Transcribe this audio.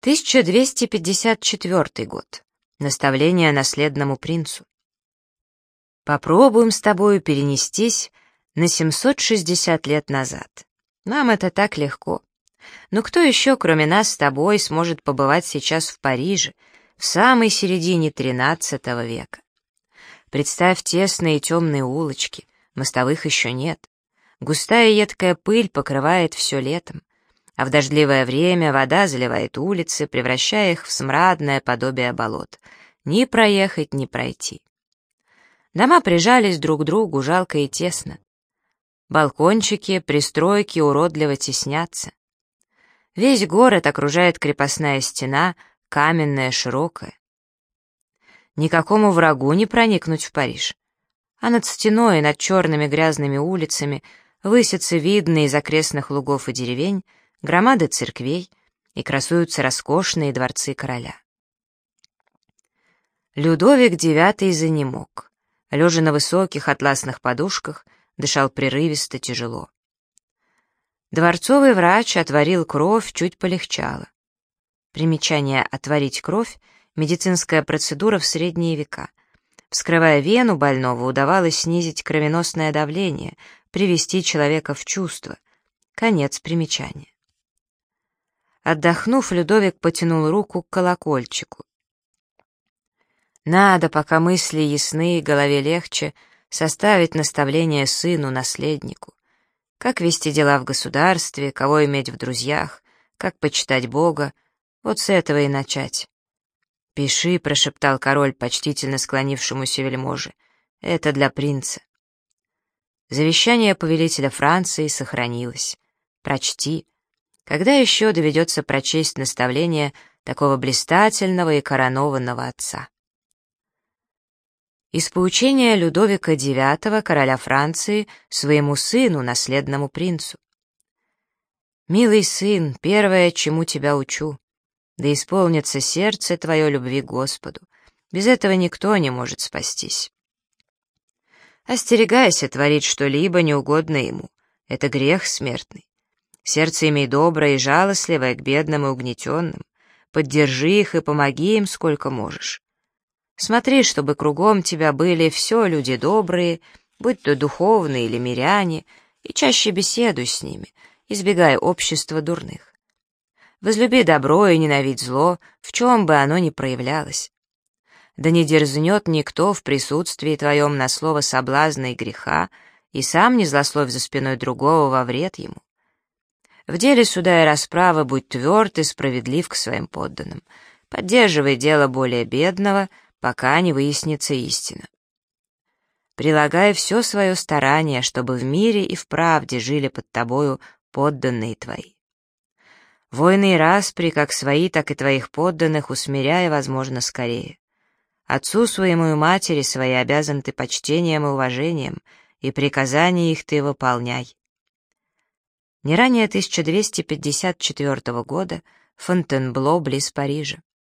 1254 год. Наставление наследному принцу. Попробуем с тобою перенестись на 760 лет назад. Нам это так легко. Но кто еще, кроме нас с тобой, сможет побывать сейчас в Париже, в самой середине XIII века? Представь тесные темные улочки, мостовых еще нет. Густая едкая пыль покрывает все летом, а в дождливое время вода заливает улицы, превращая их в смрадное подобие болот. Ни проехать, ни пройти. Дома прижались друг к другу жалко и тесно. Балкончики, пристройки уродливо теснятся. Весь город окружает крепостная стена, каменная, широкая. Никакому врагу не проникнуть в Париж. А над стеной, над черными грязными улицами высятся видные из окрестных лугов и деревень громады церквей и красуются роскошные дворцы короля. Людовик IX занемог. Лежа на высоких атласных подушках, дышал прерывисто, тяжело. Дворцовый врач отварил кровь, чуть полегчало. Примечание: отварить кровь — медицинская процедура в средние века. Вскрывая вену больного, удавалось снизить кровеносное давление, привести человека в чувство. Конец примечания. Отдохнув, Людовик потянул руку к колокольчику. Надо, пока мысли ясны и голове легче, составить наставление сыну, наследнику. Как вести дела в государстве, кого иметь в друзьях, как почитать Бога. Вот с этого и начать. «Пиши», — прошептал король почтительно склонившемуся вельможе. «Это для принца». Завещание повелителя Франции сохранилось. Прочти. Когда еще доведется прочесть наставление такого блистательного и коронованного отца? Из поучения Людовика IX, короля Франции, своему сыну, наследному принцу. «Милый сын, первое, чему тебя учу, да исполнится сердце твое любви к Господу. Без этого никто не может спастись. Остерегайся творить что-либо неугодно ему. Это грех смертный. Сердце имей доброе и жалостливое к бедным и угнетенным. Поддержи их и помоги им, сколько можешь. Смотри, чтобы кругом тебя были все люди добрые, будь то духовные или миряне, и чаще беседуй с ними, избегай общества дурных. Возлюби добро и ненавидь зло, в чем бы оно ни проявлялось. Да не дерзнет никто в присутствии твоем на слово соблазна и греха, и сам не злословь за спиной другого во вред ему. В деле суда и расправы будь тверд и справедлив к своим подданным. Поддерживай дело более бедного, пока не выяснится истина. Прилагай все свое старание, чтобы в мире и в правде жили под тобою подданные твои. Войны и распри, как свои, так и твоих подданных, усмиряя, возможно, скорее. Отцу своему и матери своей обязан ты почтением и уважением, и приказания их ты выполняй. Не ранее 1254 года, Фонтенбло, близ Парижа.